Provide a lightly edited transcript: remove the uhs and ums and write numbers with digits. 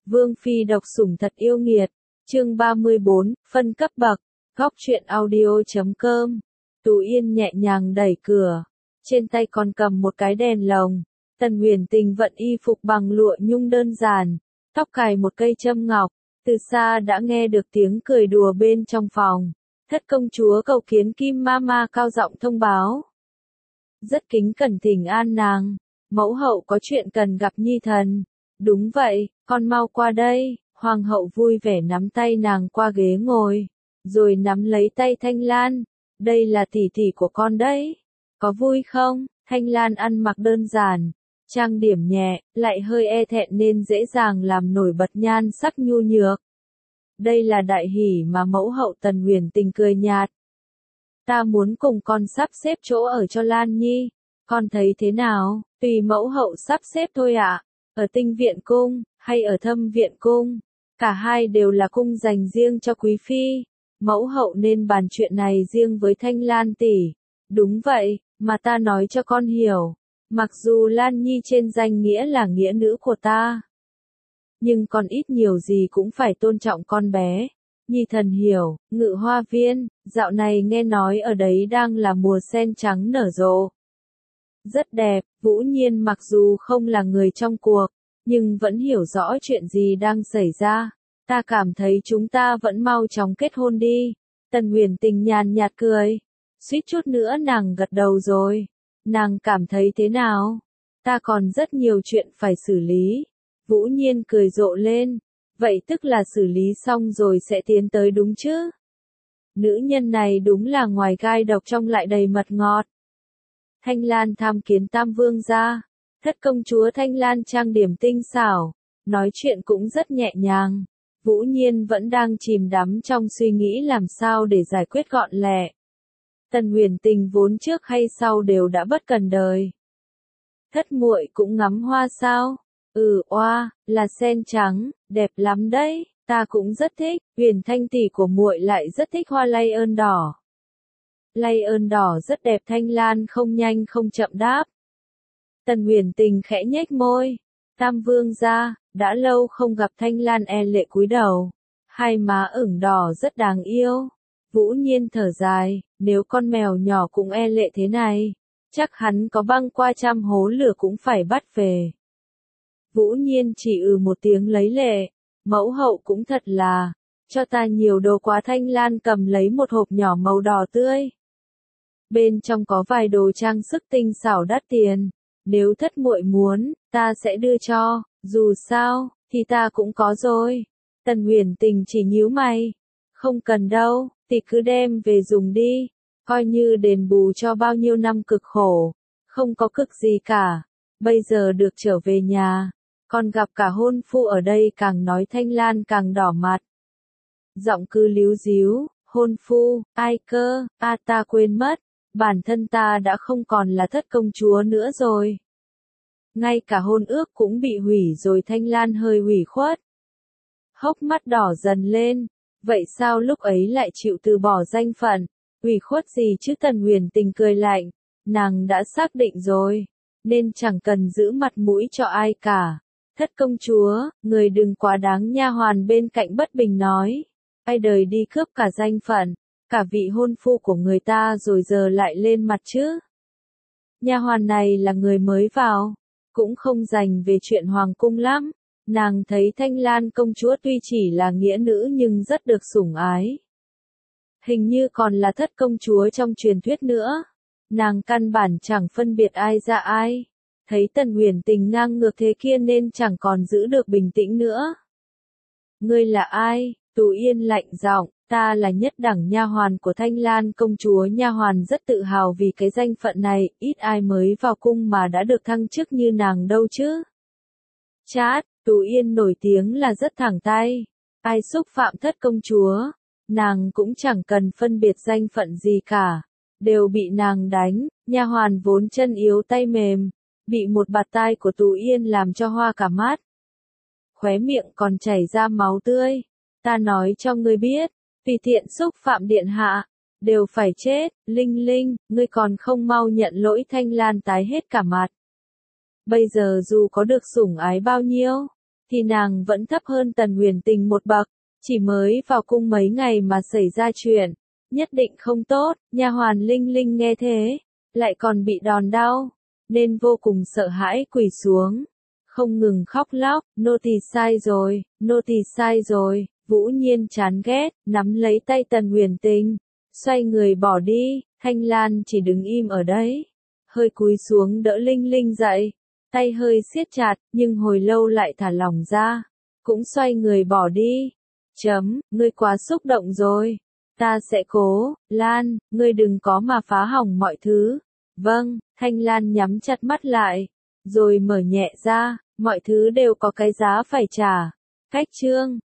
Vương phi độc sủng thật yêu nghiệt. Chương 34, phân cấp bậc. Góc truyện audio.com. Tú Yên nhẹ nhàng đẩy cửa, trên tay còn cầm một cái đèn lồng. Tần Huyền Tình vận y phục bằng lụa nhung đơn giản, tóc cài một cây châm ngọc, từ xa đã nghe được tiếng cười đùa bên trong phòng. Thất công chúa cầu kiến Kim Mama cao giọng thông báo. Rất kính cẩn thỉnh an nàng, mẫu hậu có chuyện cần gặp nhi thần. Đúng vậy, con mau qua đây. Hoàng hậu vui vẻ nắm tay nàng qua ghế ngồi, rồi nắm lấy tay Thanh Lan. Đây là tỷ tỷ của con đấy. Có vui không? Thanh Lan ăn mặc đơn giản, trang điểm nhẹ, lại hơi e thẹn nên dễ dàng làm nổi bật nhan sắc nhu nhược. Đây là đại hỷ mà mẫu hậu Tần Huyền Tình cười nhạt. Ta muốn cùng con sắp xếp chỗ ở cho Lan Nhi. Con thấy thế nào? Tùy mẫu hậu sắp xếp thôi ạ. Ở Tinh Viện Cung, hay ở Thâm Viện Cung? Cả hai đều là cung dành riêng cho quý phi. Mẫu hậu nên bàn chuyện này riêng với Thanh Lan tỷ. Đúng vậy, mà ta nói cho con hiểu. Mặc dù Lan Nhi trên danh nghĩa là nghĩa nữ của ta, nhưng con ít nhiều gì cũng phải tôn trọng con bé. Nhi thần hiểu. Ngự Hoa Viên, dạo này nghe nói ở đấy đang là mùa sen trắng nở rộ. Rất đẹp. Vũ Nhiên mặc dù không là người trong cuộc, nhưng vẫn hiểu rõ chuyện gì đang xảy ra. Ta cảm thấy chúng ta vẫn mau chóng kết hôn đi. Tần Huyền Tình nhàn nhạt cười. Suýt chút nữa nàng gật đầu rồi. Nàng cảm thấy thế nào? Ta còn rất nhiều chuyện phải xử lý. Vũ Nhiên cười rộ lên. Vậy tức là xử lý xong rồi sẽ tiến tới đúng chứ? Nữ nhân này đúng là ngoài gai độc trong lại đầy mật ngọt. Thanh Lan tham kiến Tam Vương gia. Thất công chúa Thanh Lan trang điểm tinh xảo, nói chuyện cũng rất nhẹ nhàng. Vũ Nhiên vẫn đang chìm đắm trong suy nghĩ làm sao để giải quyết gọn lẹ. Tần Huyền Tình vốn trước hay sau đều đã bất cần đời. Thất muội cũng ngắm hoa sao? Oa, là sen trắng, đẹp lắm đấy, ta cũng rất thích. Huyền Thanh tỷ của muội lại rất thích hoa lay ơn đỏ. Lay ơn đỏ rất đẹp. Thanh Lan không nhanh không chậm đáp. Tần Huyền Tình khẽ nhếch môi. Tam Vương gia, đã lâu không gặp. Thanh Lan e lệ cúi đầu, hai má ửng đỏ rất đáng yêu. Vũ Nhiên thở dài, nếu con mèo nhỏ cũng e lệ thế này, chắc hắn có băng qua trăm hố lửa cũng phải bắt về. Vũ Nhiên chỉ một tiếng lấy lệ. Mẫu hậu cũng thật là, cho ta nhiều đồ quá. Thanh Lan cầm lấy một hộp nhỏ màu đỏ tươi. Bên trong có vài đồ trang sức tinh xảo đắt tiền. Nếu thất muội muốn, ta sẽ đưa cho. Dù sao, thì ta cũng có rồi. Tần Huyền Tình chỉ nhíu mày. Không cần đâu, thì cứ đem về dùng đi. Coi như đền bù cho bao nhiêu năm cực khổ. Không có cực gì cả. Bây giờ được trở về nhà, còn gặp cả hôn phu ở đây. Càng nói Thanh Lan càng đỏ mặt. Giọng cứ líu díu. Hôn phu, ai cơ? Ta quên mất. Bản thân ta đã không còn là thất công chúa nữa rồi. Ngay cả hôn ước cũng bị hủy rồi. Thanh Lan hơi ủy khuất. Hốc mắt đỏ dần lên. Vậy sao lúc ấy lại chịu từ bỏ danh phận? Ủy khuất gì chứ? Tần Huyền Tình cười lạnh. Nàng đã xác định rồi, nên chẳng cần giữ mặt mũi cho ai cả. Thất công chúa, người đừng quá đáng. Nha hoàn bên cạnh bất bình nói. Ai đời đi cướp cả danh phận, cả vị hôn phu của người ta rồi giờ lại lên mặt chứ? Nha hoàn này là người mới vào, cũng không dành về chuyện hoàng cung lắm. Nàng thấy Thanh Lan công chúa tuy chỉ là nghĩa nữ nhưng rất được sủng ái. Hình như còn là thất công chúa trong truyền thuyết nữa. Nàng căn bản chẳng phân biệt ai ra ai. Thấy Tần Huyền Tình ngang ngược thế kia nên chẳng còn giữ được bình tĩnh nữa. Ngươi là ai? Tú Yên lạnh giọng. Ta là nhất đẳng nha hoàn của Thanh Lan công chúa. Nha hoàn rất tự hào vì cái danh phận này. Ít ai mới vào cung mà đã được thăng chức như nàng đâu chứ. Chát, Tú Yên nổi tiếng là rất thẳng tay. Ai xúc phạm thất công chúa, nàng cũng chẳng cần phân biệt danh phận gì cả, đều bị nàng đánh. Nha hoàn vốn chân yếu tay mềm, bị một bạt tai của Tú Yên làm cho hoa cả mắt. Khóe miệng còn chảy ra máu tươi. Ta nói cho ngươi biết, vì thiện xúc phạm điện hạ, đều phải chết. Linh Linh, ngươi còn không mau nhận lỗi. Thanh Lan tái hết cả mặt. Bây giờ dù có được sủng ái bao nhiêu, thì nàng vẫn thấp hơn Tần Huyền Tình một bậc, chỉ mới vào cung mấy ngày mà xảy ra chuyện, nhất định không tốt. Nha hoàn Linh Linh nghe thế, lại còn bị đòn đau, nên vô cùng sợ hãi quỳ xuống, không ngừng khóc lóc, nô tỳ sai rồi, nô tỳ sai rồi. Vũ Nhiên chán ghét, nắm lấy tay Tần Huyền Tình, xoay người bỏ đi. Thanh Lan chỉ đứng im ở đấy, hơi cúi xuống đỡ Linh Linh dậy, tay hơi siết chặt, nhưng hồi lâu lại thả lỏng ra, cũng xoay người bỏ đi. Ngươi quá xúc động rồi. Ta sẽ cố, Lan, ngươi đừng có mà phá hỏng mọi thứ. Vâng, Thanh Lan nhắm chặt mắt lại, rồi mở nhẹ ra, mọi thứ đều có cái giá phải trả. Cách chương